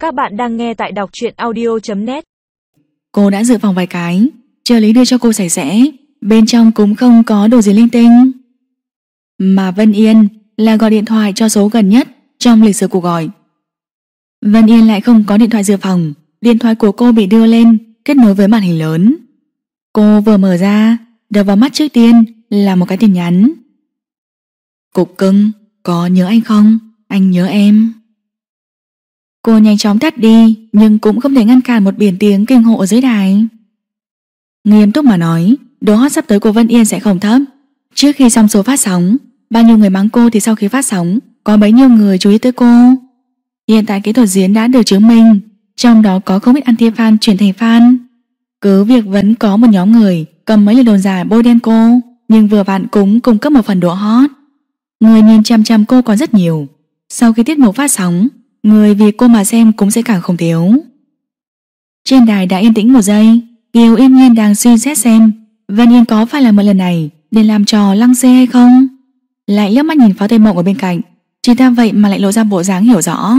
Các bạn đang nghe tại đọc truyện audio.net. Cô đã dự phòng vài cái, trợ lý đưa cho cô sạch sẽ, bên trong cũng không có đồ gì linh tinh. Mà Vân Yên là gọi điện thoại cho số gần nhất trong lịch sử cuộc gọi. Vân Yên lại không có điện thoại dự phòng, điện thoại của cô bị đưa lên, kết nối với màn hình lớn. Cô vừa mở ra, đập vào mắt trước tiên là một cái tin nhắn. Cục cưng, có nhớ anh không? Anh nhớ em. Cô nhanh chóng tắt đi, nhưng cũng không thể ngăn cản một biển tiếng kinh hộ ở dưới đài. Nghiêm túc mà nói, độ hot sắp tới của Vân Yên sẽ không thấp. Trước khi xong số phát sóng, bao nhiêu người mắng cô thì sau khi phát sóng, có bấy nhiêu người chú ý tới cô. Hiện tại kỹ thuật diễn đã được chứng minh, trong đó có không ít anti-fan chuyển thành fan. Cứ việc vẫn có một nhóm người cầm mấy lời đồn giả bôi đen cô, nhưng vừa vặn cũng cung cấp một phần độ hot. Người nhìn chăm chăm cô còn rất nhiều. Sau khi tiết mục phát sóng, người vì cô mà xem cũng sẽ càng không thiếu. Trên đài đã yên tĩnh một giây, Kiều Yên Nhiên đang suy xét xem Vân Yên có phải là một lần này để làm trò lăng xê hay không. Lại liếc mắt nhìn Phó Tây Mộng ở bên cạnh, chỉ ta vậy mà lại lộ ra bộ dáng hiểu rõ.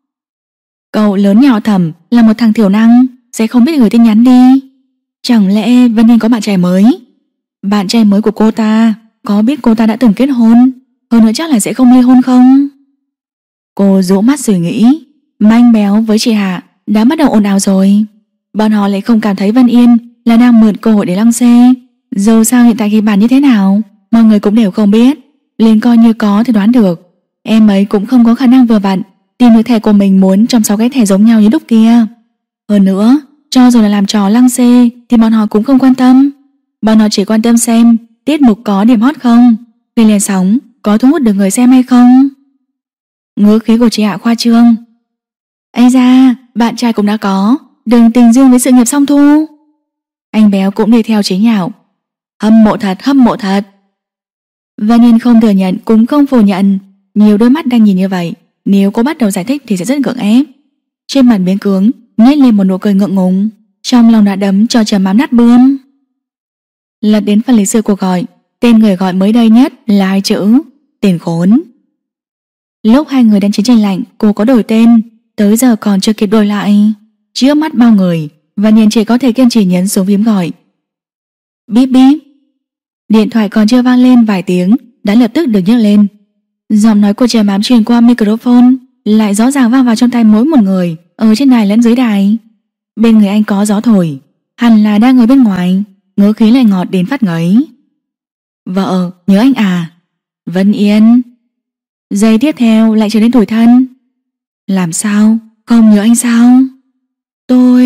Cậu lớn nhỏ thầm là một thằng thiểu năng, sẽ không biết gửi tin nhắn đi. Chẳng lẽ Vân Yên có bạn trai mới? Bạn trai mới của cô ta có biết cô ta đã từng kết hôn, hơn nữa chắc là sẽ không ly hôn không? Cô rũ mắt suy nghĩ, mà anh Béo với chị Hạ đã bắt đầu ồn ào rồi. Bọn họ lại không cảm thấy Vân Yên là đang mượn cơ hội để lăng xê. Dù sao hiện tại kịch bản như thế nào, mọi người cũng đều không biết. Liền coi như có thì đoán được. Em ấy cũng không có khả năng vừa vặn tìm được thẻ của mình muốn trong 6 cái thẻ giống nhau như lúc kia. Hơn nữa, cho dù là làm trò lăng xê thì bọn họ cũng không quan tâm. Bọn họ chỉ quan tâm xem tiết mục có điểm hot không, khi lên sóng có thu hút được người xem hay không. Ngữ khí của chị Hạ khoa trương. Ây da, bạn trai cũng đã có, đừng tình duyên với sự nghiệp song thu. Anh Béo cũng đi theo chế nhạo. Hâm mộ thật, hâm mộ thật. Vân Yên không thừa nhận cũng không phủ nhận, nhiều đôi mắt đang nhìn như vậy, nếu cô bắt đầu giải thích thì sẽ rất gượng ép. Trên mặt biến cứng nhếch lên một nụ cười ngượng ngùng, trong lòng đã đấm cho Trầm Ám nát bươm. Lật đến phần lịch sử cuộc gọi, tên người gọi mới đây nhất là 2 chữ: tiền khốn. Lúc hai người đang chiến tranh lạnh, cô có đổi tên, tới giờ còn chưa kịp đổi lại. Trước mắt bao người, Vân Yên chỉ có thể kiên trì nhấn xuống phím gọi. Bíp bíp. Điện thoại còn chưa vang lên vài tiếng đã lập tức được nhấc lên. Giọng nói của Trầm Ám truyền qua microphone lại rõ ràng vang vào trong tai mỗi một người ở trên đài lẫn dưới đài. Bên người anh có gió thổi, hẳn là đang ở bên ngoài, ngữ khí lại ngọt đến phát ngấy. Vợ, nhớ anh à? Vân Yên. Giây tiếp theo lại trở nên tủi thân. Làm sao? Không nhớ anh sao? Tôi...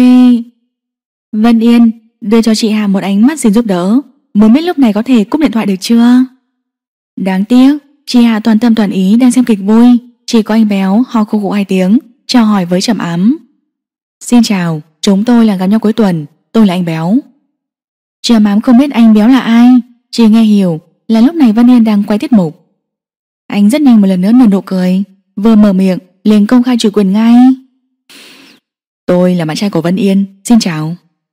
Vân Yên đưa cho chị Hà một ánh mắt xin giúp đỡ, muốn biết lúc này có thể cúp điện thoại được chưa. Đáng tiếc chị Hà toàn tâm toàn ý đang xem kịch vui, chỉ có anh Béo ho khô khụ 2 tiếng chào hỏi với Trầm Ám. Xin chào, chúng tôi là gặp nhau cuối tuần, tôi là anh Béo. Trầm Ám không biết anh Béo là ai, chỉ nghe hiểu là lúc này Vân Yên đang quay tiết mục. Anh rất nhanh một lần nữa nở nụ cười, vừa mở miệng liền công khai chủ quyền ngay. Tôi là bạn trai của Vân Yên, xin chào.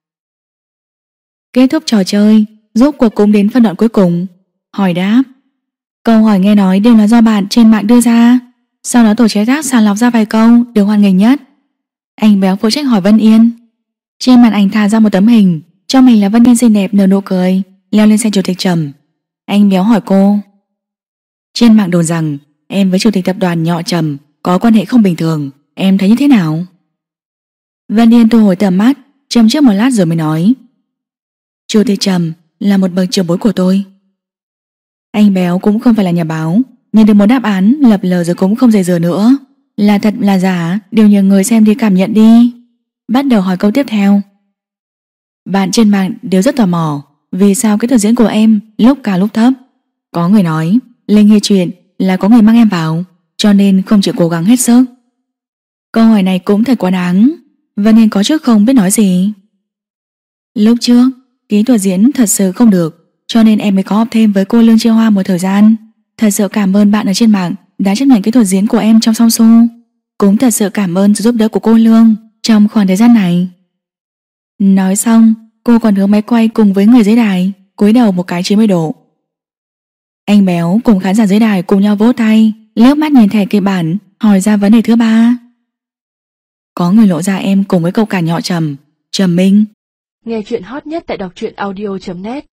Kết thúc trò chơi, rốt cuộc cũng đến phân đoạn cuối cùng, hỏi đáp. Câu hỏi nghe nói đều là do bạn trên mạng đưa ra, sau đó tổ chế tác sàng lọc ra vài câu được hoan nghênh nhất. Anh Béo phụ trách hỏi Vân Yên. Trên màn ảnh thả ra một tấm hình, trong hình là Vân Yên xinh đẹp nở nụ cười leo lên xe chủ tịch Trầm. Anh Béo hỏi cô. Trên mạng đồn rằng em với chủ tịch tập đoàn Nhọ Trầm có quan hệ không bình thường, em thấy như thế nào? Vân Yên thu hồi tầm mắt, châm trước một lát rồi mới nói. Chủ tịch Trầm là một bậc trưởng bối của tôi. Anh Béo cũng không phải là nhà báo, nhận được một đáp án lập lờ rồi cũng không dây dưa nữa. Là thật là giả đều nhờ người xem đi cảm nhận đi. Bắt đầu hỏi câu tiếp theo. Bạn trên mạng đều rất tò mò vì sao cái thuật diễn của em lúc cao lúc thấp. Có người nói lên nghe chuyện là có người mang em vào, cho nên không chịu cố gắng hết sức. Câu hỏi này cũng thật quá đáng. Vân Yên có chút không biết nói gì. Lúc trước kỹ thuật diễn thật sự không được, cho nên em mới có học thêm với cô Lương Chiêu Hoa một thời gian. Thật sự cảm ơn bạn ở trên mạng đã chấp nhận kỹ thuật diễn của em trong song su. Cũng thật sự cảm ơn sự giúp đỡ của cô Lương trong khoảng thời gian này. Nói xong, cô còn hướng máy quay cùng với người dưới đài cúi đầu một cái 90 độ. Anh Béo cùng khán giả dưới đài cùng nhau vỗ tay, liếc mắt nhìn thẻ kịch bản, hỏi ra vấn đề thứ ba. có người lộ ra em cùng với cậu cả nhỏ Trầm Minh. Nghe chuyện hot nhất tại đọc truyện audio.net